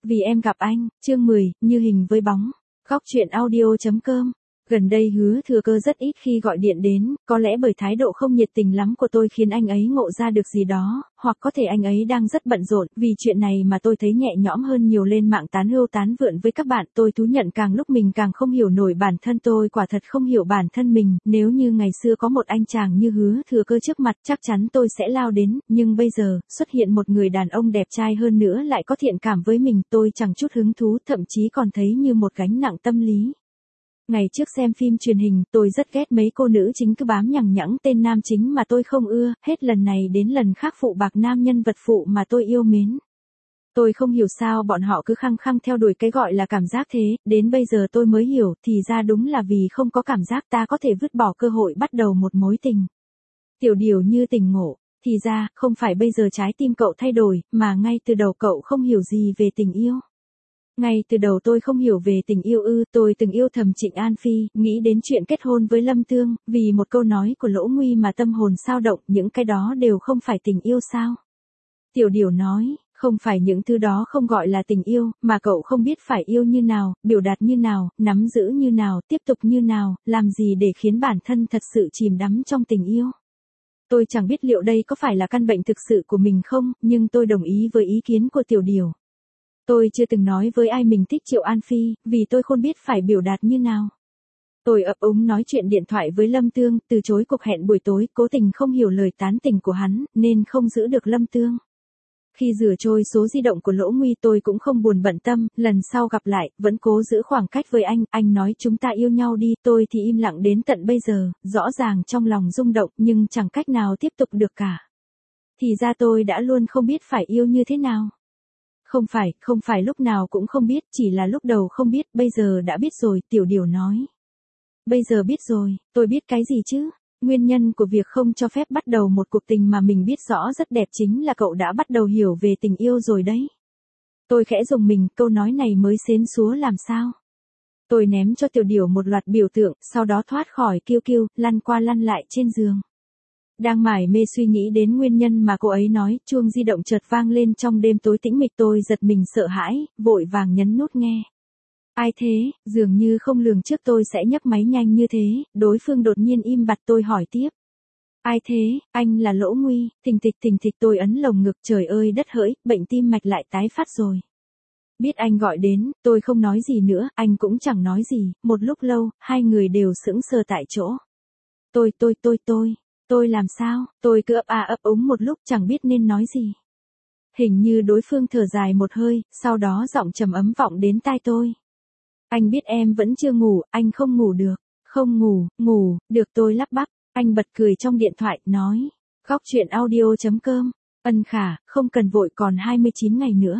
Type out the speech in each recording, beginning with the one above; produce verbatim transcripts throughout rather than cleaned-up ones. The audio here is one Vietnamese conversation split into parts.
Vì em gặp anh, chương mười, như hình với bóng. Góc truyện audio chấm com. Gần đây Hứa Thừa Cơ rất ít khi gọi điện đến, có lẽ bởi thái độ không nhiệt tình lắm của tôi khiến anh ấy ngộ ra được gì đó, hoặc có thể anh ấy đang rất bận rộn, vì chuyện này mà tôi thấy nhẹ nhõm hơn nhiều lên mạng tán hưu tán vượn với các bạn. Tôi thú nhận càng lúc mình càng không hiểu nổi bản thân tôi, quả thật không hiểu bản thân mình. Nếu như ngày xưa có một anh chàng như Hứa Thừa Cơ trước mặt, chắc chắn tôi sẽ lao đến, nhưng bây giờ, xuất hiện một người đàn ông đẹp trai hơn nữa lại có thiện cảm với mình, tôi chẳng chút hứng thú, thậm chí còn thấy như một gánh nặng tâm lý. Ngày trước xem phim truyền hình, tôi rất ghét mấy cô nữ chính cứ bám nhằng nhẵng tên nam chính mà tôi không ưa, hết lần này đến lần khác phụ bạc nam nhân vật phụ mà tôi yêu mến. Tôi không hiểu sao bọn họ cứ khăng khăng theo đuổi cái gọi là cảm giác thế, đến bây giờ tôi mới hiểu, thì ra đúng là vì không có cảm giác ta có thể vứt bỏ cơ hội bắt đầu một mối tình. Tiểu Điều như tỉnh ngộ, thì ra, không phải bây giờ trái tim cậu thay đổi, mà ngay từ đầu cậu không hiểu gì về tình yêu. Ngay từ đầu tôi không hiểu về tình yêu ư, tôi từng yêu thầm Trịnh An Phi, nghĩ đến chuyện kết hôn với Lâm Tương, vì một câu nói của Lỗ Nguy mà tâm hồn xao động, những cái đó đều không phải tình yêu sao? Tiểu Điều nói, không phải những thứ đó không gọi là tình yêu, mà cậu không biết phải yêu như nào, biểu đạt như nào, nắm giữ như nào, tiếp tục như nào, làm gì để khiến bản thân thật sự chìm đắm trong tình yêu. Tôi chẳng biết liệu đây có phải là căn bệnh thực sự của mình không, nhưng tôi đồng ý với ý kiến của Tiểu Điều. Tôi chưa từng nói với ai mình thích Triệu An Phi, vì tôi không biết phải biểu đạt như nào. Tôi ấp úng nói chuyện điện thoại với Lâm Tương, từ chối cuộc hẹn buổi tối, cố tình không hiểu lời tán tỉnh của hắn, nên không giữ được Lâm Tương. Khi rửa trôi số di động của Lỗ Nguy tôi cũng không buồn bận tâm, lần sau gặp lại, vẫn cố giữ khoảng cách với anh, anh nói chúng ta yêu nhau đi, tôi thì im lặng đến tận bây giờ, rõ ràng trong lòng rung động nhưng chẳng cách nào tiếp tục được cả. Thì ra tôi đã luôn không biết phải yêu như thế nào. Không phải, không phải lúc nào cũng không biết, chỉ là lúc đầu không biết, bây giờ đã biết rồi, Tiểu Điều nói. Bây giờ biết rồi, tôi biết cái gì chứ? Nguyên nhân của việc không cho phép bắt đầu một cuộc tình mà mình biết rõ rất đẹp chính là cậu đã bắt đầu hiểu về tình yêu rồi đấy. Tôi khẽ dùng mình, câu nói này mới xến xúa làm sao? Tôi ném cho Tiểu Điều một loạt biểu tượng, sau đó thoát khỏi kiêu kiêu, lăn qua lăn lại trên giường. Đang mải mê suy nghĩ đến nguyên nhân mà cô ấy nói, chuông di động chợt vang lên trong đêm tối tĩnh mịch, tôi giật mình sợ hãi, vội vàng nhấn nút nghe. Ai thế, dường như không lường trước tôi sẽ nhấc máy nhanh như thế, đối phương đột nhiên im bặt, tôi hỏi tiếp. Ai thế, anh là Lỗ Nguy, thình thịch thình thịch tôi ấn lồng ngực, trời ơi đất hỡi, bệnh tim mạch lại tái phát rồi. Biết anh gọi đến, tôi không nói gì nữa, anh cũng chẳng nói gì, một lúc lâu, hai người đều sững sờ tại chỗ. Tôi tôi tôi tôi. Tôi làm sao, tôi cứ ấp a ấp úng một lúc chẳng biết nên nói gì. Hình như đối phương thở dài một hơi, sau đó giọng trầm ấm vọng đến tai tôi. Anh biết em vẫn chưa ngủ, anh không ngủ được. Không ngủ, ngủ, được tôi lắp bắp. Anh bật cười trong điện thoại, nói. Góc truyện audio chấm com. Ân Khả, không cần vội, còn hai mươi chín ngày nữa.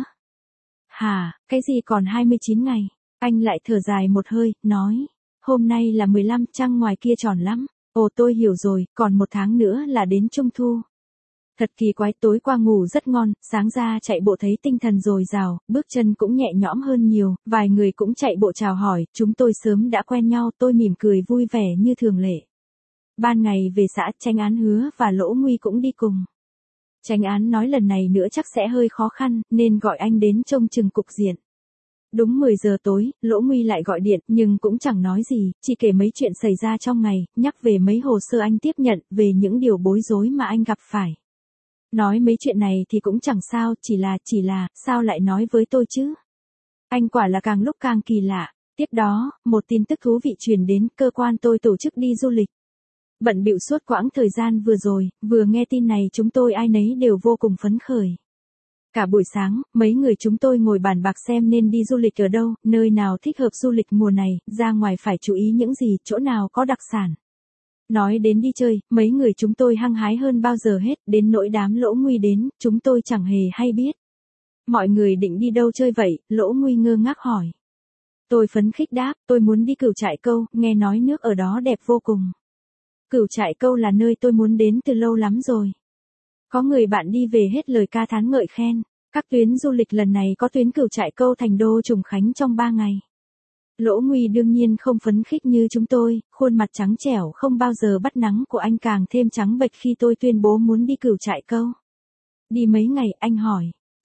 Hà, cái gì còn hai mươi chín ngày? Anh lại thở dài một hơi, nói. Hôm nay là mười lăm, trăng ngoài kia tròn lắm. Ồ tôi hiểu rồi, còn một tháng nữa là đến Trung Thu. Thật kỳ quái, tối qua ngủ rất ngon, sáng ra chạy bộ thấy tinh thần dồi dào, bước chân cũng nhẹ nhõm hơn nhiều, vài người cũng chạy bộ chào hỏi, chúng tôi sớm đã quen nhau, tôi mỉm cười vui vẻ như thường lệ. Ban ngày về xã, Chánh Án Hứa và Lỗ Nguy cũng đi cùng. Chánh Án nói lần này nữa chắc sẽ hơi khó khăn, nên gọi anh đến trông chừng cục diện. Đúng mười giờ tối, Lỗ Nguy lại gọi điện, nhưng cũng chẳng nói gì, chỉ kể mấy chuyện xảy ra trong ngày, nhắc về mấy hồ sơ anh tiếp nhận, về những điều bối rối mà anh gặp phải. Nói mấy chuyện này thì cũng chẳng sao, chỉ là, chỉ là, sao lại nói với tôi chứ? Anh quả là càng lúc càng kỳ lạ. Tiếp đó, một tin tức thú vị truyền đến, cơ quan tôi tổ chức đi du lịch. Bận bịu suốt quãng thời gian vừa rồi, vừa nghe tin này chúng tôi ai nấy đều vô cùng phấn khởi. Cả buổi sáng, mấy người chúng tôi ngồi bàn bạc xem nên đi du lịch ở đâu, nơi nào thích hợp du lịch mùa này, ra ngoài phải chú ý những gì, chỗ nào có đặc sản. Nói đến đi chơi, mấy người chúng tôi hăng hái hơn bao giờ hết, đến nỗi đám Lỗ Nguy đến, chúng tôi chẳng hề hay biết. Mọi người định đi đâu chơi vậy, Lỗ Nguy ngơ ngác hỏi. Tôi phấn khích đáp, tôi muốn đi Cửu Trại Câu, nghe nói nước ở đó đẹp vô cùng. Cửu Trại Câu là nơi tôi muốn đến từ lâu lắm rồi. Có người bạn đi về hết lời ca thán ngợi khen. Các tuyến du lịch lần này có tuyến Cửu Trại Câu Thành Đô Trùng Khánh trong ba ngày. Lỗ Nguy đương nhiên không phấn khích như chúng tôi, khuôn mặt trắng trẻo không bao giờ bắt nắng của anh càng thêm trắng bệch khi tôi tuyên bố muốn đi Cửu Trại Câu. Đi mấy ngày, anh hỏi.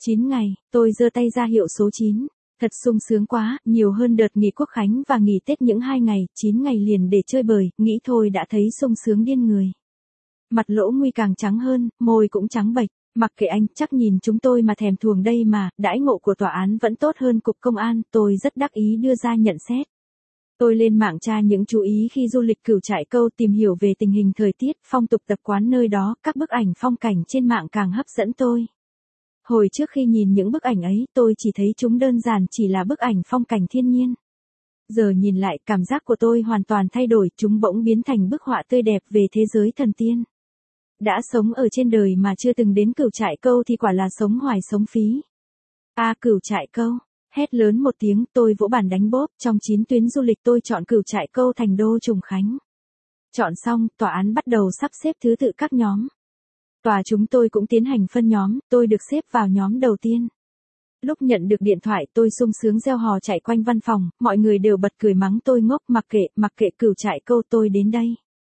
chín ngày, tôi giơ tay ra hiệu số chín. Thật sung sướng quá, nhiều hơn đợt nghỉ Quốc khánh và nghỉ Tết những hai ngày, chín ngày liền để chơi bời, nghĩ thôi đã thấy sung sướng điên người. Mặt Lỗ Nguy càng trắng hơn, môi cũng trắng bệch, mặc kệ anh, chắc nhìn chúng tôi mà thèm thuồng đây mà, đãi ngộ của tòa án vẫn tốt hơn cục công an, tôi rất đắc ý đưa ra nhận xét. Tôi lên mạng tra những chú ý khi du lịch Cửu Trại Câu, tìm hiểu về tình hình thời tiết, phong tục tập quán nơi đó, các bức ảnh phong cảnh trên mạng càng hấp dẫn tôi. Hồi trước khi nhìn những bức ảnh ấy, tôi chỉ thấy chúng đơn giản chỉ là bức ảnh phong cảnh thiên nhiên. Giờ nhìn lại, cảm giác của tôi hoàn toàn thay đổi, chúng bỗng biến thành bức họa tươi đẹp về thế giới thần tiên. Đã sống ở trên đời mà chưa từng đến Cửu Trại Câu thì quả là sống hoài sống phí. À, Cửu Trại Câu. Hét lớn một tiếng, tôi vỗ bàn đánh bốp, trong chín tuyến du lịch tôi chọn Cửu Trại Câu thành đô Trùng Khánh. Chọn xong, tòa án bắt đầu sắp xếp thứ tự các nhóm. Tòa chúng tôi cũng tiến hành phân nhóm, tôi được xếp vào nhóm đầu tiên. Lúc nhận được điện thoại tôi sung sướng reo hò chạy quanh văn phòng, mọi người đều bật cười mắng tôi ngốc, mặc kệ, mặc kệ Cửu Trại Câu, tôi đến đây.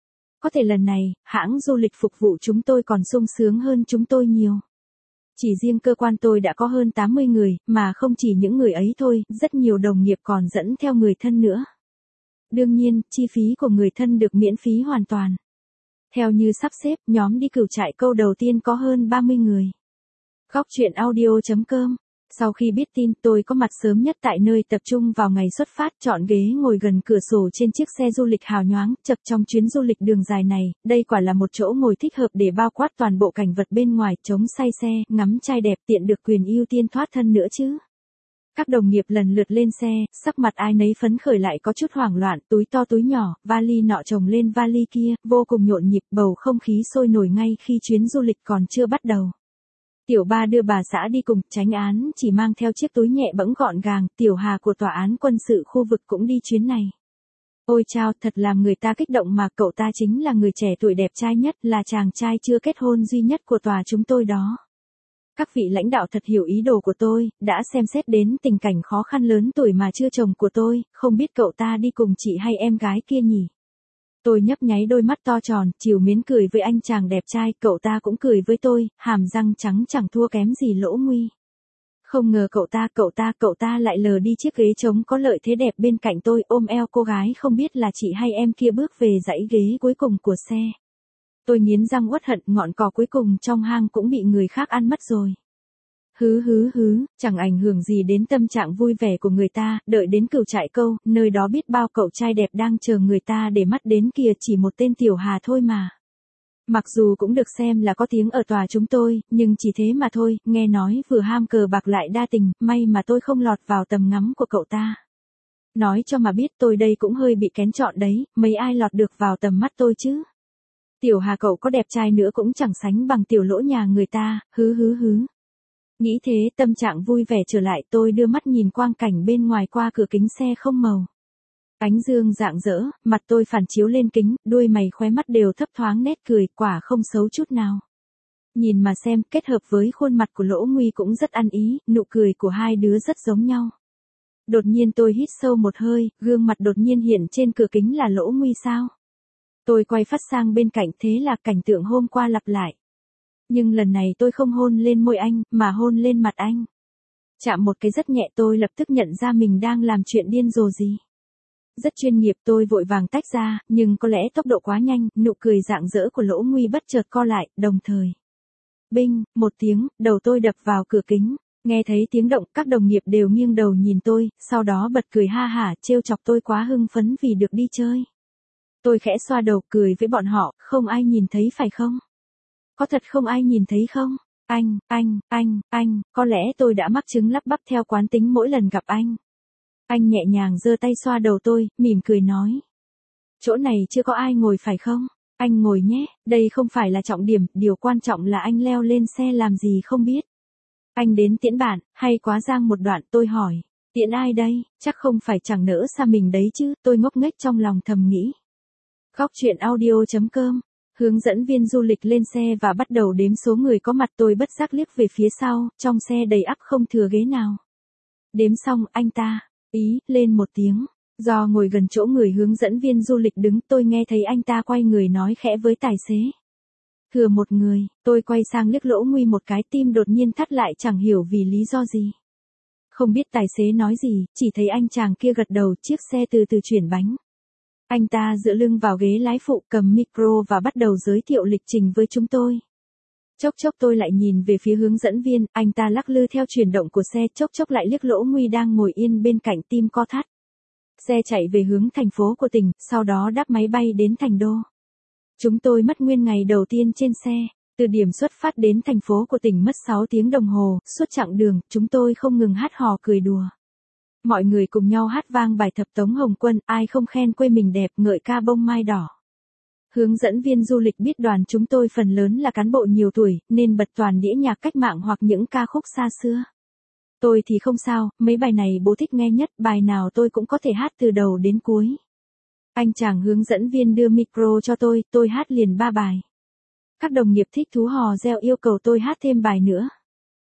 Có thể lần này, hãng du lịch phục vụ chúng tôi còn sung sướng hơn chúng tôi nhiều. Chỉ riêng cơ quan tôi đã có hơn tám mươi người, mà không chỉ những người ấy thôi, rất nhiều đồng nghiệp còn dẫn theo người thân nữa. Đương nhiên, chi phí của người thân được miễn phí hoàn toàn. Theo như sắp xếp, nhóm đi Cửu Trại Câu đầu tiên có hơn ba mươi người. Góc chuyện audio chấm com. Sau khi biết tin, tôi có mặt sớm nhất tại nơi tập trung vào ngày xuất phát, chọn ghế ngồi gần cửa sổ trên chiếc xe du lịch hào nhoáng, chật trong chuyến du lịch đường dài này, đây quả là một chỗ ngồi thích hợp để bao quát toàn bộ cảnh vật bên ngoài, chống say xe, ngắm trai đẹp, tiện được quyền ưu tiên thoát thân nữa chứ. Các đồng nghiệp lần lượt lên xe, sắc mặt ai nấy phấn khởi lại có chút hoảng loạn, túi to túi nhỏ, vali nọ chồng lên vali kia, vô cùng nhộn nhịp, bầu không khí sôi nổi ngay khi chuyến du lịch còn chưa bắt đầu. Tiểu Ba đưa bà xã đi cùng, Chánh án chỉ mang theo chiếc túi nhẹ bẫng gọn gàng, Tiểu Hà của tòa án quân sự khu vực cũng đi chuyến này. Ôi chao, thật làm người ta kích động mà, cậu ta chính là người trẻ tuổi đẹp trai nhất, là chàng trai chưa kết hôn duy nhất của tòa chúng tôi đó. Các vị lãnh đạo thật hiểu ý đồ của tôi, đã xem xét đến tình cảnh khó khăn lớn tuổi mà chưa chồng của tôi, không biết cậu ta đi cùng chị hay em gái kia nhỉ? Tôi nhấp nháy đôi mắt to tròn, trìu mến cười với anh chàng đẹp trai, cậu ta cũng cười với tôi, hàm răng trắng chẳng thua kém gì Lỗ Nguy. Không ngờ cậu ta, cậu ta, cậu ta lại lờ đi chiếc ghế trống có lợi thế đẹp bên cạnh tôi, ôm eo cô gái không biết là chị hay em kia bước về dãy ghế cuối cùng của xe. Tôi nghiến răng uất hận, ngọn cỏ cuối cùng trong hang cũng bị người khác ăn mất rồi. Hứ hứ hứ, chẳng ảnh hưởng gì đến tâm trạng vui vẻ của người ta, đợi đến Cửu Trại Câu, nơi đó biết bao cậu trai đẹp đang chờ người ta để mắt đến kìa, chỉ một tên Tiểu Hà thôi mà. Mặc dù cũng được xem là có tiếng ở tòa chúng tôi, nhưng chỉ thế mà thôi, nghe nói vừa ham cờ bạc lại đa tình, may mà tôi không lọt vào tầm ngắm của cậu ta. Nói cho mà biết tôi đây cũng hơi bị kén chọn đấy, mấy ai lọt được vào tầm mắt tôi chứ. Tiểu Hà cậu có đẹp trai nữa cũng chẳng sánh bằng Tiểu Lỗ nhà người ta, hứ hứ hứ. Nghĩ thế, tâm trạng vui vẻ trở lại, tôi đưa mắt nhìn quang cảnh bên ngoài qua cửa kính xe không màu. Ánh dương rạng rỡ, mặt tôi phản chiếu lên kính, đuôi mày khóe mắt đều thấp thoáng nét cười, quả không xấu chút nào. Nhìn mà xem, kết hợp với khuôn mặt của Lỗ Nguy cũng rất ăn ý, nụ cười của hai đứa rất giống nhau. Đột nhiên tôi hít sâu một hơi, gương mặt đột nhiên hiện trên cửa kính là Lỗ Nguy sao? Tôi quay phát sang bên cạnh, thế là cảnh tượng hôm qua lặp lại. Nhưng lần này tôi không hôn lên môi anh, mà hôn lên mặt anh. Chạm một cái rất nhẹ, tôi lập tức nhận ra mình đang làm chuyện điên rồ gì. Rất chuyên nghiệp, tôi vội vàng tách ra, nhưng có lẽ tốc độ quá nhanh, nụ cười rạng rỡ của Lỗ Nguy bất chợt co lại, đồng thời. Binh, một tiếng, đầu tôi đập vào cửa kính. Nghe thấy tiếng động, các đồng nghiệp đều nghiêng đầu nhìn tôi, sau đó bật cười ha hả, trêu chọc tôi quá hưng phấn vì được đi chơi. Tôi khẽ xoa đầu cười với bọn họ, không ai nhìn thấy phải không? Có thật không ai nhìn thấy không? Anh, anh, anh, anh, có lẽ tôi đã mắc chứng lắp bắp theo quán tính mỗi lần gặp anh. Anh nhẹ nhàng giơ tay xoa đầu tôi, mỉm cười nói. Chỗ này chưa có ai ngồi phải không? Anh ngồi nhé, đây không phải là trọng điểm, điều quan trọng là anh leo lên xe làm gì không biết. Anh đến tiễn bạn, hay quá giang một đoạn, tôi hỏi. Tiễn ai đây, chắc không phải chẳng nỡ xa mình đấy chứ, tôi ngốc nghếch trong lòng thầm nghĩ. Góc chuyện audio chấm com. Hướng dẫn viên du lịch lên xe và bắt đầu đếm số người có mặt, tôi bất giác liếc về phía sau, trong xe đầy ắp không thừa ghế nào. Đếm xong, anh ta, ý, lên một tiếng. Do ngồi gần chỗ người hướng dẫn viên du lịch đứng, tôi nghe thấy anh ta quay người nói khẽ với tài xế. Thừa một người, tôi quay sang liếc Lỗ Nguy một cái, tim đột nhiên thắt lại chẳng hiểu vì lý do gì. Không biết tài xế nói gì, chỉ thấy anh chàng kia gật đầu, chiếc xe từ từ chuyển bánh. Anh ta dựa lưng vào ghế lái phụ, cầm micro và bắt đầu giới thiệu lịch trình với chúng tôi. Chốc chốc tôi lại nhìn về phía hướng dẫn viên, anh ta lắc lư theo chuyển động của xe, chốc chốc lại liếc Lỗ Nguy đang ngồi yên bên cạnh, tim co thắt. Xe chạy về hướng thành phố của tỉnh, sau đó đáp máy bay đến Thành Đô. Chúng tôi mất nguyên ngày đầu tiên trên xe, từ điểm xuất phát đến thành phố của tỉnh mất sáu tiếng đồng hồ, suốt chặng đường, chúng tôi không ngừng hát hò cười đùa. Mọi người cùng nhau hát vang bài Thập Tống Hồng Quân, ai không khen quê mình đẹp, ngợi ca bông mai đỏ. Hướng dẫn viên du lịch biết đoàn chúng tôi phần lớn là cán bộ nhiều tuổi, nên bật toàn đĩa nhạc cách mạng hoặc những ca khúc xa xưa. Tôi thì không sao, mấy bài này bố thích nghe nhất, bài nào tôi cũng có thể hát từ đầu đến cuối. Anh chàng hướng dẫn viên đưa micro cho tôi, tôi hát liền ba bài. Các đồng nghiệp thích thú hò reo yêu cầu tôi hát thêm bài nữa.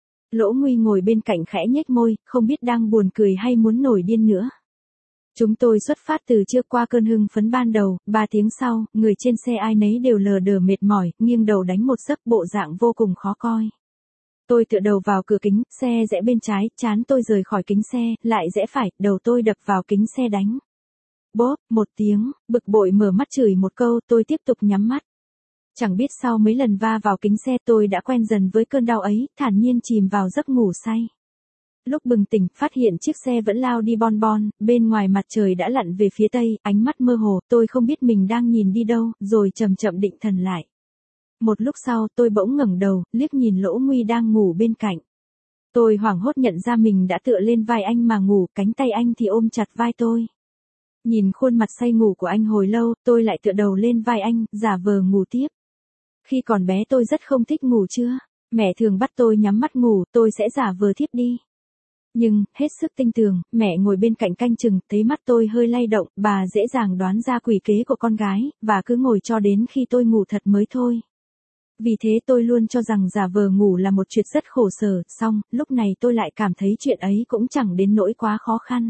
Lỗ Nguy ngồi bên cạnh khẽ nhếch môi, không biết đang buồn cười hay muốn nổi điên nữa. Chúng tôi xuất phát từ trưa, qua cơn hưng phấn ban đầu, ba tiếng sau, người trên xe ai nấy đều lờ đờ mệt mỏi, nghiêng đầu đánh một giấc, bộ dạng vô cùng khó coi. Tôi tựa đầu vào cửa kính, xe rẽ bên trái, trán tôi rời khỏi kính xe, lại rẽ phải, đầu tôi đập vào kính xe đánh. Bốp, một tiếng, bực bội mở mắt chửi một câu, tôi tiếp tục nhắm mắt. Chẳng biết sau mấy lần va vào kính xe tôi đã quen dần với cơn đau ấy, thản nhiên chìm vào giấc ngủ say. Lúc bừng tỉnh, phát hiện chiếc xe vẫn lao đi bon bon, bên ngoài mặt trời đã lặn về phía tây, ánh mắt mơ hồ, tôi không biết mình đang nhìn đi đâu, rồi chậm chậm định thần lại. Một lúc sau, tôi bỗng ngẩng đầu, liếc nhìn Lỗ Nguy đang ngủ bên cạnh. Tôi hoảng hốt nhận ra mình đã tựa lên vai anh mà ngủ, cánh tay anh thì ôm chặt vai tôi. Nhìn khuôn mặt say ngủ của anh hồi lâu, tôi lại tựa đầu lên vai anh, giả vờ ngủ tiếp. Khi còn bé tôi rất không thích ngủ trưa, mẹ thường bắt tôi nhắm mắt ngủ, tôi sẽ giả vờ thiếp đi. Nhưng, hết sức tinh tường, mẹ ngồi bên cạnh canh chừng, thấy mắt tôi hơi lay động, bà dễ dàng đoán ra quỷ kế của con gái, và cứ ngồi cho đến khi tôi ngủ thật mới thôi. Vì thế tôi luôn cho rằng giả vờ ngủ là một chuyện rất khổ sở, xong, lúc này tôi lại cảm thấy chuyện ấy cũng chẳng đến nỗi quá khó khăn.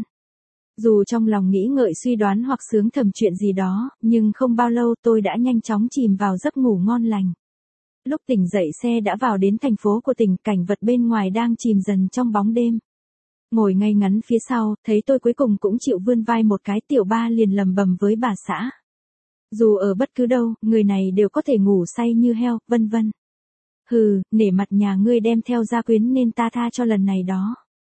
Dù trong lòng nghĩ ngợi suy đoán hoặc sướng thầm chuyện gì đó, nhưng không bao lâu tôi đã nhanh chóng chìm vào giấc ngủ ngon lành. Lúc tỉnh dậy xe đã vào đến thành phố của tỉnh, cảnh vật bên ngoài đang chìm dần trong bóng đêm. Ngồi ngay ngắn phía sau, thấy tôi cuối cùng cũng chịu vươn vai một cái, tiểu ba liền lầm bầm với bà xã. Dù ở bất cứ đâu, người này đều có thể ngủ say như heo, vân vân. Hừ, nể mặt nhà ngươi đem theo gia quyến nên ta tha cho lần này đó.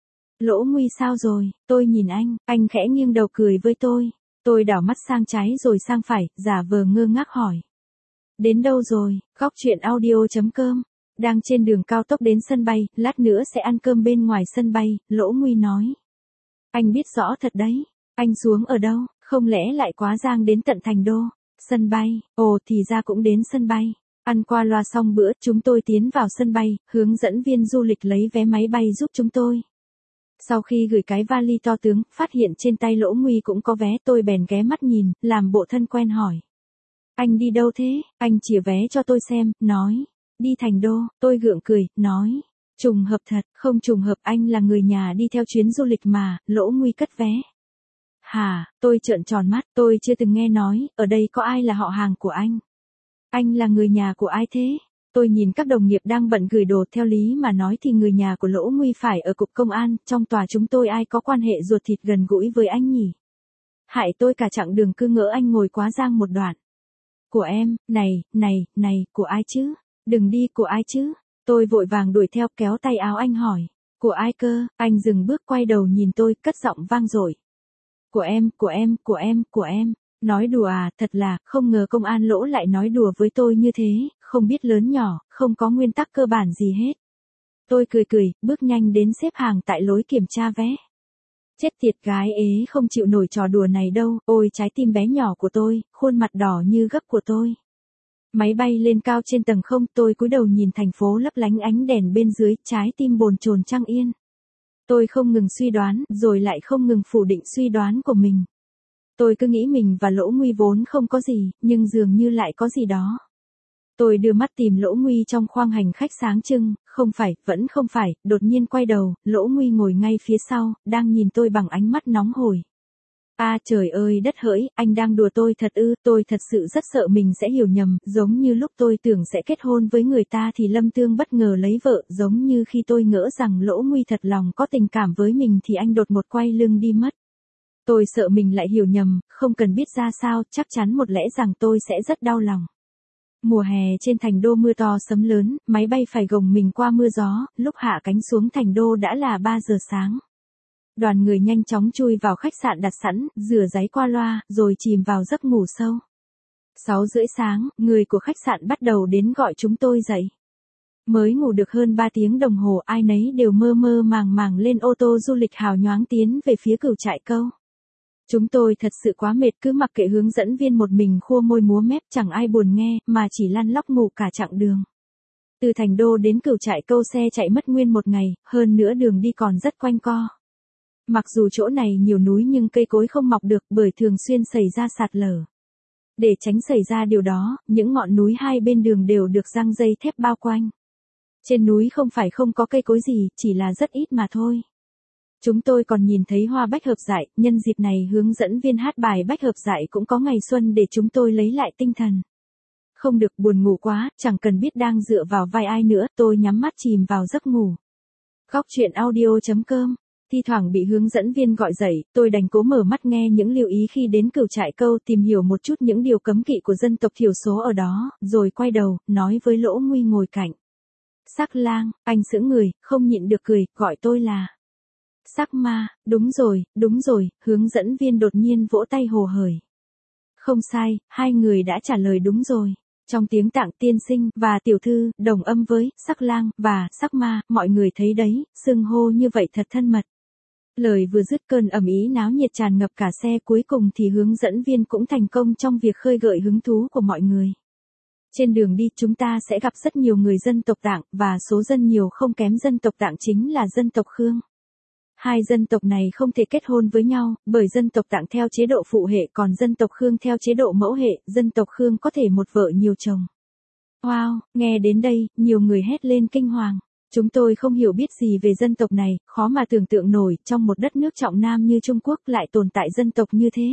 Lỗ Nguy sao rồi, tôi nhìn anh, anh khẽ nghiêng đầu cười với tôi. Tôi đảo mắt sang trái rồi sang phải, giả vờ ngơ ngác hỏi. Đến đâu rồi, góc truyện audio chấm com. Đang trên đường cao tốc đến sân bay, lát nữa sẽ ăn cơm bên ngoài sân bay, Lỗ Nguy nói. Anh biết rõ thật đấy, anh xuống ở đâu, không lẽ lại quá giang đến tận Thành Đô. Sân bay, ồ thì ra cũng đến sân bay. Ăn qua loa xong bữa, chúng tôi tiến vào sân bay, hướng dẫn viên du lịch lấy vé máy bay giúp chúng tôi. Sau khi gửi cái vali to tướng, phát hiện trên tay Lỗ Nguy cũng có vé, tôi bèn ghé mắt nhìn, làm bộ thân quen hỏi. Anh đi đâu thế? Anh chìa vé cho tôi xem, nói. Đi Thành Đô, tôi gượng cười, nói. Trùng hợp thật, không trùng hợp, anh là người nhà đi theo chuyến du lịch mà, Lỗ Nguy cất vé. Hả, tôi trợn tròn mắt, tôi chưa từng nghe nói, ở đây có ai là họ hàng của anh? Anh là người nhà của ai thế? Tôi nhìn các đồng nghiệp đang bận gửi đồ, theo lý mà nói thì người nhà của Lỗ Nguy phải ở cục công an, trong tòa chúng tôi ai có quan hệ ruột thịt gần gũi với anh nhỉ? Hại tôi cả chặng đường cứ ngỡ anh ngồi quá giang một đoạn. Của em, này, này, này, của ai chứ? Đừng đi, của ai chứ? Tôi vội vàng đuổi theo, kéo tay áo anh hỏi. Của ai cơ? Anh dừng bước quay đầu nhìn tôi, cất giọng vang dội. Của em, của em, của em, của em. Nói đùa à, thật là, không ngờ công an Lỗ lại nói đùa với tôi như thế, không biết lớn nhỏ, không có nguyên tắc cơ bản gì hết. Tôi cười cười, bước nhanh đến xếp hàng tại lối kiểm tra vé. Chết tiệt, gái ế không chịu nổi trò đùa này đâu, ôi trái tim bé nhỏ của tôi, khuôn mặt đỏ như gấp của tôi. Máy bay lên cao trên tầng không, tôi cúi đầu nhìn thành phố lấp lánh ánh đèn bên dưới, trái tim bồn chồn trăng yên. Tôi không ngừng suy đoán, rồi lại không ngừng phủ định suy đoán của mình. Tôi cứ nghĩ mình và Lỗ Nguy vốn không có gì, nhưng dường như lại có gì đó. Tôi đưa mắt tìm Lỗ Nguy trong khoang hành khách sáng trưng, không phải, vẫn không phải, đột nhiên quay đầu, Lỗ Nguy ngồi ngay phía sau, đang nhìn tôi bằng ánh mắt nóng hổi. A trời ơi đất hỡi, anh đang đùa tôi thật ư, tôi thật sự rất sợ mình sẽ hiểu nhầm, giống như lúc tôi tưởng sẽ kết hôn với người ta thì Lâm Tương bất ngờ lấy vợ, giống như khi tôi ngỡ rằng Lỗ Nguy thật lòng có tình cảm với mình thì anh đột ngột quay lưng đi mất. Tôi sợ mình lại hiểu nhầm, không cần biết ra sao, chắc chắn một lẽ rằng tôi sẽ rất đau lòng. Mùa hè trên thành đô mưa to sấm lớn, máy bay phải gồng mình qua mưa gió, lúc hạ cánh xuống thành đô đã là ba giờ sáng. Đoàn người nhanh chóng chui vào khách sạn đặt sẵn, rửa ráy qua loa, rồi chìm vào giấc ngủ sâu. Sáu rưỡi sáng, người của khách sạn bắt đầu đến gọi chúng tôi dậy. Mới ngủ được hơn ba tiếng đồng hồ, ai nấy đều mơ mơ màng màng lên ô tô du lịch hào nhoáng tiến về phía Cửu Trại Câu. Chúng tôi thật sự quá mệt, cứ mặc kệ hướng dẫn viên một mình khua môi múa mép, chẳng ai buồn nghe, mà chỉ lăn lóc ngủ cả chặng đường. Từ thành đô đến Cửu Trại Câu xe chạy mất nguyên một ngày, hơn nữa đường đi còn rất quanh co. Mặc dù chỗ này nhiều núi nhưng cây cối không mọc được bởi thường xuyên xảy ra sạt lở. Để tránh xảy ra điều đó, những ngọn núi hai bên đường đều được giăng dây thép bao quanh. Trên núi không phải không có cây cối gì, chỉ là rất ít mà thôi. Chúng tôi còn nhìn thấy hoa bách hợp dại, nhân dịp này hướng dẫn viên hát bài bách hợp dại cũng có ngày xuân để chúng tôi lấy lại tinh thần. Không được, buồn ngủ quá, chẳng cần biết đang dựa vào vai ai nữa, tôi nhắm mắt chìm vào giấc ngủ. Góc truyện audio chấm com. Thi thoảng bị hướng dẫn viên gọi dậy, tôi đành cố mở mắt nghe những lưu ý khi đến Cửu Trại Câu, tìm hiểu một chút những điều cấm kỵ của dân tộc thiểu số ở đó, rồi quay đầu, nói với Lỗ Nguy ngồi cạnh. Sắc lang, anh sững người, không nhịn được cười, gọi tôi là Sắc ma. Đúng rồi, đúng rồi, hướng dẫn viên đột nhiên vỗ tay hồ hởi. Không sai, hai người đã trả lời đúng rồi. Trong tiếng Tạng tiên sinh và tiểu thư đồng âm với Sắc lang và Sắc ma, mọi người thấy đấy, xưng hô như vậy thật thân mật. Lời vừa dứt, cơn ầm ĩ náo nhiệt tràn ngập cả xe, cuối cùng thì hướng dẫn viên cũng thành công trong việc khơi gợi hứng thú của mọi người. Trên đường đi chúng ta sẽ gặp rất nhiều người dân tộc Tạng, và số dân nhiều không kém dân tộc Tạng chính là dân tộc Khương. Hai dân tộc này không thể kết hôn với nhau, bởi dân tộc Tạng theo chế độ phụ hệ còn dân tộc Khương theo chế độ mẫu hệ, dân tộc Khương có thể một vợ nhiều chồng. Wow, nghe đến đây, nhiều người hét lên kinh hoàng. Chúng tôi không hiểu biết gì về dân tộc này, khó mà tưởng tượng nổi, trong một đất nước trọng nam như Trung Quốc lại tồn tại dân tộc như thế.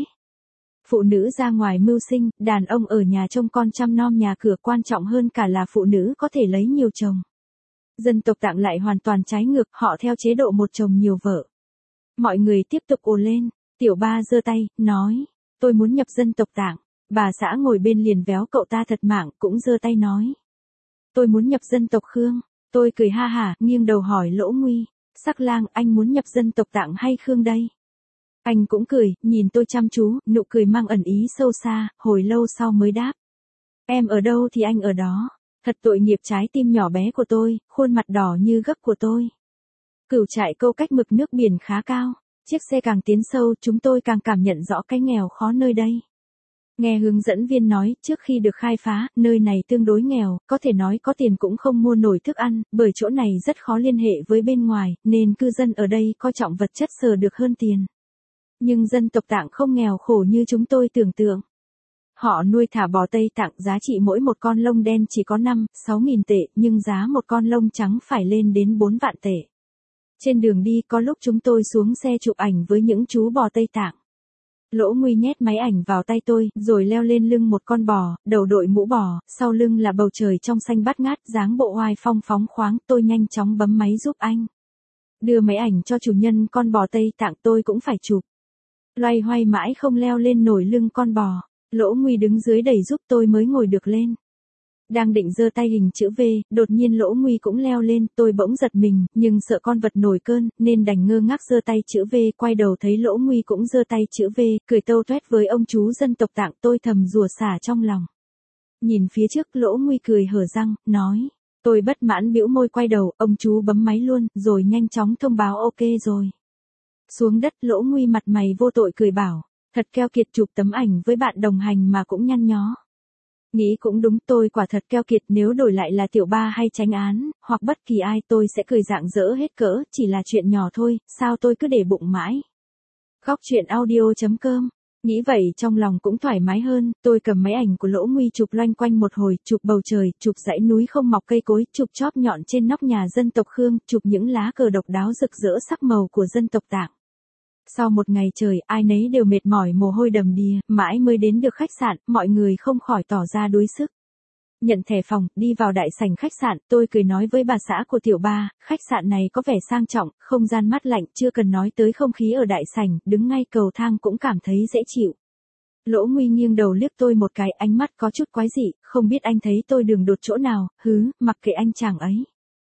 Phụ nữ ra ngoài mưu sinh, đàn ông ở nhà trông con chăm nom nhà cửa, quan trọng hơn cả là phụ nữ có thể lấy nhiều chồng. Dân tộc Tạng lại hoàn toàn trái ngược, họ theo chế độ một chồng nhiều vợ. Mọi người tiếp tục ồ lên, tiểu ba giơ tay, nói, tôi muốn nhập dân tộc Tạng. Bà xã ngồi bên liền véo cậu ta thật mạng, cũng giơ tay nói, tôi muốn nhập dân tộc Khương. Tôi cười ha hả, nghiêng đầu hỏi Lỗ Nguy, Sắc lang, anh muốn nhập dân tộc Tạng hay Khương đây? Anh cũng cười, nhìn tôi chăm chú, nụ cười mang ẩn ý sâu xa, hồi lâu sau mới đáp. Em ở đâu thì anh ở đó. Thật tội nghiệp trái tim nhỏ bé của tôi, khuôn mặt đỏ như gấc của tôi. Cửu Trại Câu cách mực nước biển khá cao. Chiếc xe càng tiến sâu, chúng tôi càng cảm nhận rõ cái nghèo khó nơi đây. Nghe hướng dẫn viên nói, trước khi được khai phá, nơi này tương đối nghèo, có thể nói có tiền cũng không mua nổi thức ăn, bởi chỗ này rất khó liên hệ với bên ngoài, nên cư dân ở đây coi trọng vật chất sờ được hơn tiền. Nhưng dân tộc Tạng không nghèo khổ như chúng tôi tưởng tượng. Họ nuôi thả bò Tây Tạng, giá trị mỗi một con lông đen chỉ có năm, sáu nghìn tệ, nhưng giá một con lông trắng phải lên đến bốn vạn tệ. Trên đường đi có lúc chúng tôi xuống xe chụp ảnh với những chú bò Tây Tạng. Lỗ Nguy nhét máy ảnh vào tay tôi, rồi leo lên lưng một con bò, đầu đội mũ bò, sau lưng là bầu trời trong xanh bát ngát, dáng bộ oai phong phóng khoáng, tôi nhanh chóng bấm máy giúp anh. Đưa máy ảnh cho chủ nhân con bò Tây Tạng, tôi cũng phải chụp. Loay hoay mãi không leo lên nổi lưng con bò. Lỗ Nguy đứng dưới đẩy giúp tôi mới ngồi được lên. Đang định giơ tay hình chữ V, đột nhiên Lỗ Nguy cũng leo lên, tôi bỗng giật mình, nhưng sợ con vật nổi cơn, nên đành ngơ ngác giơ tay chữ V, quay đầu thấy Lỗ Nguy cũng giơ tay chữ V, cười tâu toét với ông chú dân tộc Tạng, tôi thầm rủa xả trong lòng. Nhìn phía trước, Lỗ Nguy cười hở răng, nói, tôi bất mãn bĩu môi quay đầu, ông chú bấm máy luôn, rồi nhanh chóng thông báo ok rồi. Xuống đất, Lỗ Nguy mặt mày vô tội cười bảo, thật keo kiệt, chụp tấm ảnh với bạn đồng hành mà cũng nhăn nhó. Nghĩ cũng đúng, tôi quả thật keo kiệt, nếu đổi lại là tiểu ba hay Chánh Án, hoặc bất kỳ ai tôi sẽ cười rạng rỡ hết cỡ, chỉ là chuyện nhỏ thôi, sao tôi cứ để bụng mãi. Góc truyện audio chấm com. Nghĩ vậy trong lòng cũng thoải mái hơn, tôi cầm máy ảnh của Lỗ Nguy chụp loanh quanh một hồi, chụp bầu trời, chụp dãy núi không mọc cây cối, chụp chóp nhọn trên nóc nhà dân tộc Khương, chụp những lá cờ độc đáo rực rỡ sắc màu của dân tộc Tạng. Sau một ngày trời, ai nấy đều mệt mỏi mồ hôi đầm đìa, mãi mới đến được khách sạn, mọi người không khỏi tỏ ra đuối sức. Nhận thẻ phòng, đi vào đại sảnh khách sạn, tôi cười nói với bà xã của tiểu ba, khách sạn này có vẻ sang trọng, không gian mát lạnh, chưa cần nói tới không khí ở đại sảnh, đứng ngay cầu thang cũng cảm thấy dễ chịu. Lỗ Nguy nghiêng đầu liếc tôi một cái, ánh mắt có chút quái dị, không biết anh thấy tôi đường đột chỗ nào, hứ, mặc kệ anh chàng ấy.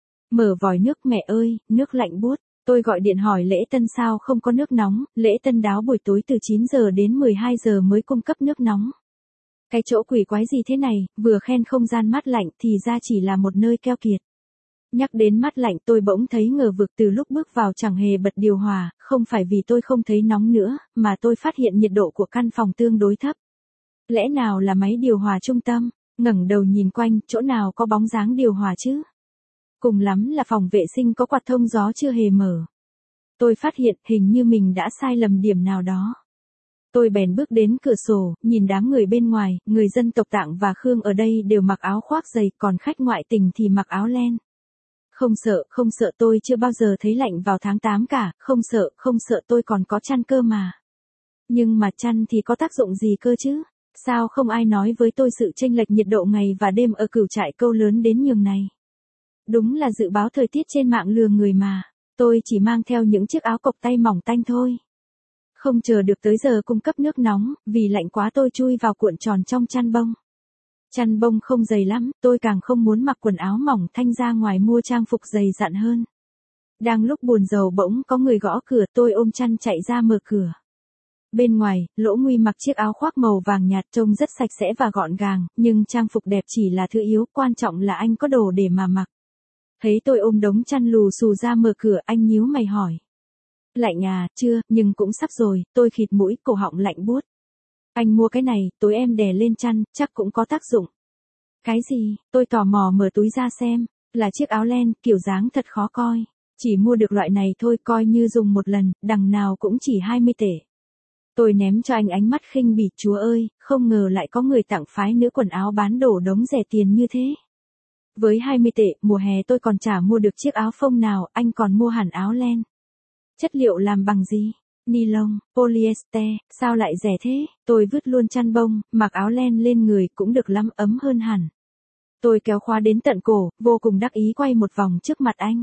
Mở vòi nước, mẹ ơi, nước lạnh buốt. Tôi gọi điện hỏi Lễ Tân sao không có nước nóng, Lễ Tân đáo buổi tối từ chín giờ đến mười hai giờ mới cung cấp nước nóng. Cái chỗ quỷ quái gì thế này, vừa khen không gian mát lạnh thì ra chỉ là một nơi keo kiệt. Nhắc đến mát lạnh tôi bỗng thấy ngờ vực từ lúc bước vào chẳng hề bật điều hòa, không phải vì tôi không thấy nóng nữa, mà tôi phát hiện nhiệt độ của căn phòng tương đối thấp. Lẽ nào là máy điều hòa trung tâm, ngẩng đầu nhìn quanh, chỗ nào có bóng dáng điều hòa chứ? Cùng lắm là phòng vệ sinh có quạt thông gió chưa hề mở. Tôi phát hiện hình như mình đã sai lầm điểm nào đó. Tôi bèn bước đến cửa sổ, nhìn đám người bên ngoài, người dân tộc Tạng và Khương ở đây đều mặc áo khoác dày, còn khách ngoại tỉnh thì mặc áo len. Không sợ, không sợ, tôi chưa bao giờ thấy lạnh vào tháng tám cả, không sợ, không sợ, tôi còn có chăn cơ mà. Nhưng mà chăn thì có tác dụng gì cơ chứ? Sao không ai nói với tôi sự chênh lệch nhiệt độ ngày và đêm ở Cửu Trại Câu lớn đến nhường này? Đúng là dự báo thời tiết trên mạng lừa người mà. Tôi chỉ mang theo những chiếc áo cộc tay mỏng tanh thôi. Không chờ được tới giờ cung cấp nước nóng, vì lạnh quá tôi chui vào cuộn tròn trong chăn bông. Chăn bông không dày lắm, tôi càng không muốn mặc quần áo mỏng thanh ra ngoài mua trang phục dày dặn hơn. Đang lúc buồn rầu bỗng có người gõ cửa, tôi ôm chăn chạy ra mở cửa. Bên ngoài, Lỗ Nguy mặc chiếc áo khoác màu vàng nhạt trông rất sạch sẽ và gọn gàng, nhưng trang phục đẹp chỉ là thứ yếu, quan trọng là anh có đồ để mà mặc. Thấy tôi ôm đống chăn lù xù ra mở cửa, anh nhíu mày hỏi. Lạnh à, chưa, nhưng cũng sắp rồi, tôi khịt mũi, cổ họng lạnh buốt. Anh mua cái này, tối em đè lên chăn, chắc cũng có tác dụng. Cái gì? Tôi tò mò mở túi ra xem, là chiếc áo len, kiểu dáng thật khó coi. Chỉ mua được loại này thôi, coi như dùng một lần, đằng nào cũng chỉ hai mươi tệ. Tôi ném cho anh ánh mắt khinh bỉ, chúa ơi, không ngờ lại có người tặng phái nữ quần áo bán đổ đống rẻ tiền như thế. Với hai mươi tệ, mùa hè tôi còn chả mua được chiếc áo phông nào, anh còn mua hẳn áo len. Chất liệu làm bằng gì? Ni lông, polyester, sao lại rẻ thế? Tôi vứt luôn chăn bông, mặc áo len lên người cũng được lắm, ấm hơn hẳn. Tôi kéo khóa đến tận cổ, vô cùng đắc ý quay một vòng trước mặt anh.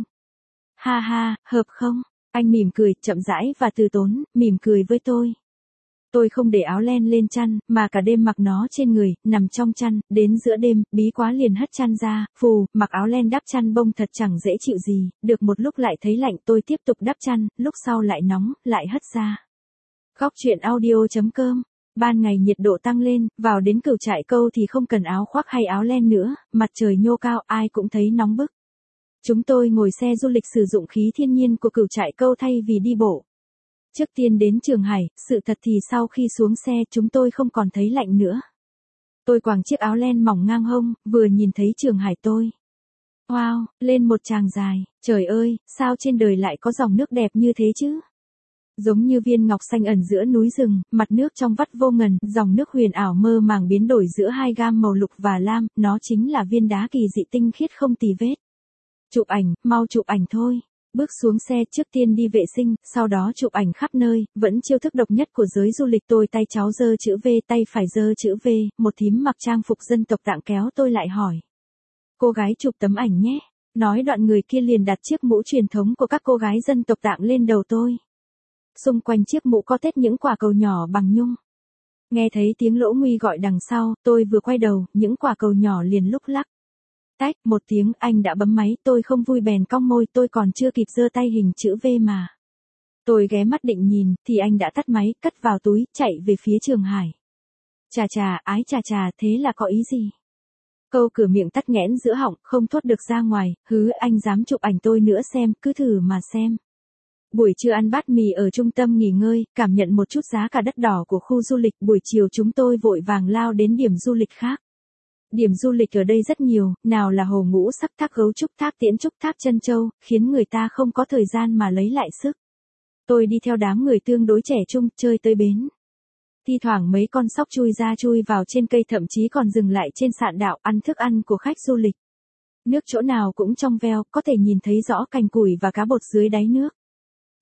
Ha ha, hợp không? Anh mỉm cười, chậm rãi và từ tốn, mỉm cười với tôi. Tôi không để áo len lên chăn, mà cả đêm mặc nó trên người, nằm trong chăn, đến giữa đêm, bí quá liền hất chăn ra, phù, mặc áo len đắp chăn bông thật chẳng dễ chịu gì, được một lúc lại thấy lạnh tôi tiếp tục đắp chăn, lúc sau lại nóng, lại hất ra. Góc truyện audio chấm com. Ban ngày nhiệt độ tăng lên, vào đến Cửu Trại Câu thì không cần áo khoác hay áo len nữa, mặt trời nhô cao ai cũng thấy nóng bức. Chúng tôi ngồi xe du lịch sử dụng khí thiên nhiên của Cửu Trại Câu thay vì đi bộ. Trước tiên đến Trường Hải, sự thật thì sau khi xuống xe chúng tôi không còn thấy lạnh nữa. Tôi quàng chiếc áo len mỏng ngang hông, vừa nhìn thấy Trường Hải tôi. Wow, lên một tràng dài, trời ơi, sao trên đời lại có dòng nước đẹp như thế chứ? Giống như viên ngọc xanh ẩn giữa núi rừng, mặt nước trong vắt vô ngần, dòng nước huyền ảo mơ màng biến đổi giữa hai gam màu lục và lam, nó chính là viên đá kỳ dị tinh khiết không tì vết. Chụp ảnh, mau chụp ảnh thôi. Bước xuống xe trước tiên đi vệ sinh, sau đó chụp ảnh khắp nơi, vẫn chiêu thức độc nhất của giới du lịch tôi tay cháu giơ chữ V tay phải giơ chữ V, một thím mặc trang phục dân tộc Tạng kéo tôi lại hỏi. Cô gái chụp tấm ảnh nhé, nói đoạn người kia liền đặt chiếc mũ truyền thống của các cô gái dân tộc Tạng lên đầu tôi. Xung quanh chiếc mũ có tết những quả cầu nhỏ bằng nhung. Nghe thấy tiếng Lỗ Nguy gọi đằng sau, tôi vừa quay đầu, những quả cầu nhỏ liền lúc lắc. Tách, một tiếng, anh đã bấm máy, tôi không vui bèn cong môi, tôi còn chưa kịp giơ tay hình chữ V mà. Tôi ghé mắt định nhìn, thì anh đã tắt máy, cất vào túi, chạy về phía Trường Hải. Chà chà, ái chà chà, thế là có ý gì? Câu cửa miệng tắt nghẽn giữa họng, không thốt được ra ngoài, hứ anh dám chụp ảnh tôi nữa xem, cứ thử mà xem. Buổi trưa ăn bát mì ở trung tâm nghỉ ngơi, cảm nhận một chút giá cả đắt đỏ của khu du lịch, buổi chiều chúng tôi vội vàng lao đến điểm du lịch khác. Điểm du lịch ở đây rất nhiều, nào là Hồ Ngũ Sắc, Thác Gấu Trúc, Thác Tiễn Trúc, Thác Chân Châu, khiến người ta không có thời gian mà lấy lại sức. Tôi đi theo đám người tương đối trẻ trung, chơi tới bến. Thi thoảng mấy con sóc chui ra chui vào trên cây, thậm chí còn dừng lại trên sạn đạo ăn thức ăn của khách du lịch. Nước chỗ nào cũng trong veo, có thể nhìn thấy rõ cành củi và cá bột dưới đáy nước.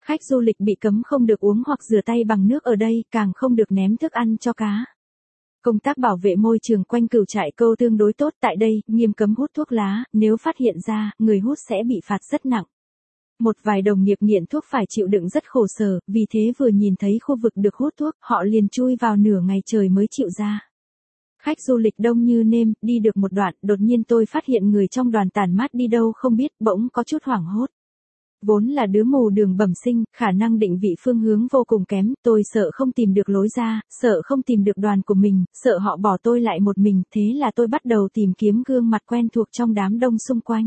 Khách du lịch bị cấm không được uống hoặc rửa tay bằng nước ở đây, càng không được ném thức ăn cho cá. Công tác bảo vệ môi trường quanh cửu trại câu tương đối tốt tại đây, nghiêm cấm hút thuốc lá, nếu phát hiện ra, người hút sẽ bị phạt rất nặng. Một vài đồng nghiệp nghiện thuốc phải chịu đựng rất khổ sở, vì thế vừa nhìn thấy khu vực được hút thuốc, họ liền chui vào nửa ngày trời mới chịu ra. Khách du lịch đông như nêm, đi được một đoạn, đột nhiên tôi phát hiện người trong đoàn tản mát đi đâu không biết, bỗng có chút hoảng hốt. Vốn là đứa mù đường bẩm sinh, khả năng định vị phương hướng vô cùng kém, tôi sợ không tìm được lối ra, sợ không tìm được đoàn của mình, sợ họ bỏ tôi lại một mình, thế là tôi bắt đầu tìm kiếm gương mặt quen thuộc trong đám đông xung quanh.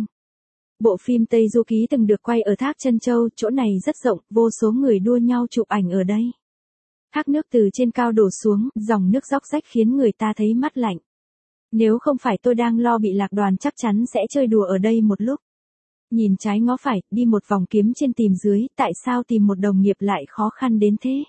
Bộ phim Tây Du Ký từng được quay ở Thác Chân Châu, chỗ này rất rộng, vô số người đua nhau chụp ảnh ở đây. Thác nước từ trên cao đổ xuống, dòng nước róc rách khiến người ta thấy mát lạnh. Nếu không phải tôi đang lo bị lạc đoàn chắc chắn sẽ chơi đùa ở đây một lúc. Nhìn trái ngó phải, đi một vòng kiếm trên tìm dưới, tại sao tìm một đồng nghiệp lại khó khăn đến thế?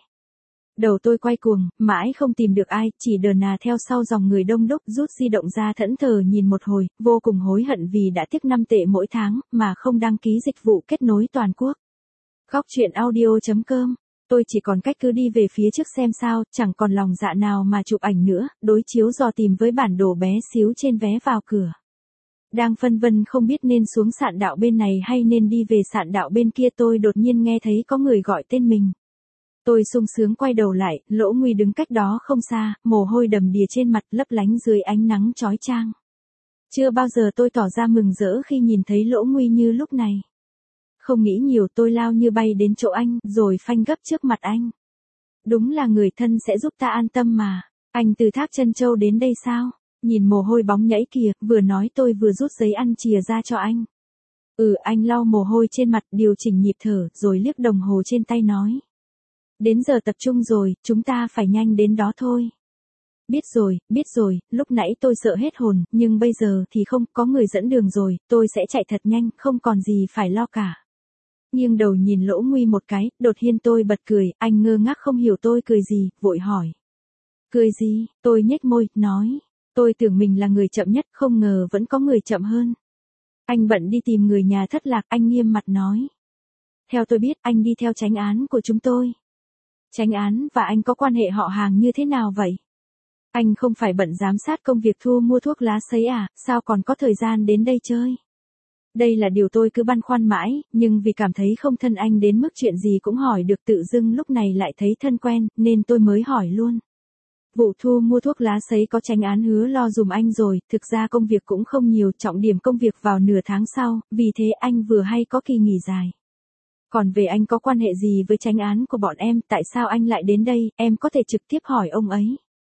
Đầu tôi quay cuồng, mãi không tìm được ai, chỉ đờ nà theo sau dòng người đông đúc, rút di động ra thẫn thờ nhìn một hồi, vô cùng hối hận vì đã tiếc năm tệ mỗi tháng, mà không đăng ký dịch vụ kết nối toàn quốc. Góc chuyện audio chấm com, tôi chỉ còn cách cứ đi về phía trước xem sao, chẳng còn lòng dạ nào mà chụp ảnh nữa, đối chiếu dò tìm với bản đồ bé xíu trên vé vào cửa. Đang phân vân không biết nên xuống sạn đạo bên này hay nên đi về sạn đạo bên kia, tôi đột nhiên nghe thấy có người gọi tên mình. Tôi sung sướng quay đầu lại, Lỗ Nguy đứng cách đó không xa, mồ hôi đầm đìa trên mặt lấp lánh dưới ánh nắng chói chang. Chưa bao giờ tôi tỏ ra mừng rỡ khi nhìn thấy Lỗ Nguy như lúc này. Không nghĩ nhiều, tôi lao như bay đến chỗ anh, rồi phanh gấp trước mặt anh. Đúng là người thân sẽ giúp ta an tâm mà. Anh từ Thác Chân Châu đến đây sao? Nhìn mồ hôi bóng nhảy kìa, vừa nói tôi vừa rút giấy ăn chìa ra cho anh. Ừ, anh lau mồ hôi trên mặt, điều chỉnh nhịp thở, rồi liếc đồng hồ trên tay nói. Đến giờ tập trung rồi, chúng ta phải nhanh đến đó thôi. Biết rồi, biết rồi, lúc nãy tôi sợ hết hồn, nhưng bây giờ thì không, có người dẫn đường rồi, tôi sẽ chạy thật nhanh, không còn gì phải lo cả. Nghiêng đầu nhìn Lỗ Nguy một cái, đột nhiên tôi bật cười, anh ngơ ngác không hiểu tôi cười gì, vội hỏi. Cười gì? Tôi nhếch môi, nói. Tôi tưởng mình là người chậm nhất, không ngờ vẫn có người chậm hơn. Anh bận đi tìm người nhà thất lạc, anh nghiêm mặt nói. Theo tôi biết, anh đi theo chánh án của chúng tôi. Chánh án và anh có quan hệ họ hàng như thế nào vậy? Anh không phải bận giám sát công việc thu mua thuốc lá sấy à, sao còn có thời gian đến đây chơi? Đây là điều tôi cứ băn khoăn mãi, nhưng vì cảm thấy không thân anh đến mức chuyện gì cũng hỏi được, tự dưng lúc này lại thấy thân quen, nên tôi mới hỏi luôn. Vụ thu mua thuốc lá sấy có chánh án hứa lo dùm anh rồi, thực ra công việc cũng không nhiều, trọng điểm công việc vào nửa tháng sau, vì thế anh vừa hay có kỳ nghỉ dài. Còn về anh có quan hệ gì với chánh án của bọn em, tại sao anh lại đến đây, em có thể trực tiếp hỏi ông ấy.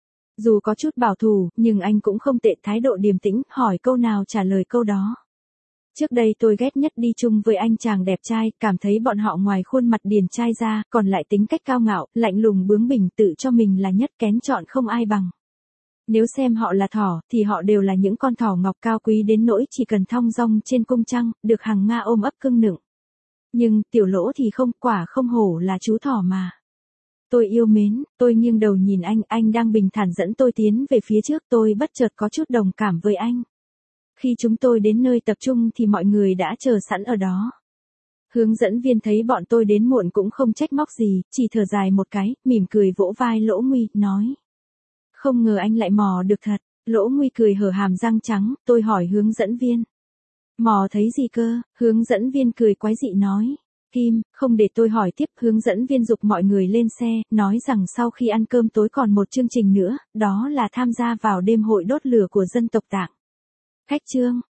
Dù có chút bảo thủ, nhưng anh cũng không tệ, thái độ điềm tĩnh, hỏi câu nào trả lời câu đó. Trước đây tôi ghét nhất đi chung với anh chàng đẹp trai, cảm thấy bọn họ ngoài khuôn mặt điển trai ra, còn lại tính cách cao ngạo, lạnh lùng bướng bỉnh, tự cho mình là nhất, kén chọn không ai bằng. Nếu xem họ là thỏ, thì họ đều là những con thỏ ngọc cao quý đến nỗi chỉ cần thong dong trên cung trăng, được hàng Nga ôm ấp cưng nựng. Nhưng, tiểu Lỗ thì không, quả không hổ là chú thỏ mà. Tôi yêu mến, tôi nghiêng đầu nhìn anh, anh đang bình thản dẫn tôi tiến về phía trước, tôi bất chợt có chút đồng cảm với anh. Khi chúng tôi đến nơi tập trung thì mọi người đã chờ sẵn ở đó. Hướng dẫn viên thấy bọn tôi đến muộn cũng không trách móc gì, chỉ thở dài một cái, mỉm cười vỗ vai Lỗ Nguy, nói. Không ngờ anh lại mò được thật. Lỗ Nguy cười hở hàm răng trắng, tôi hỏi hướng dẫn viên. Mò thấy gì cơ? Hướng dẫn viên cười quái dị nói. Kim, không để tôi hỏi tiếp, hướng dẫn viên giục mọi người lên xe, nói rằng sau khi ăn cơm tối còn một chương trình nữa, đó là tham gia vào đêm hội đốt lửa của dân tộc Tạng. Khách trương,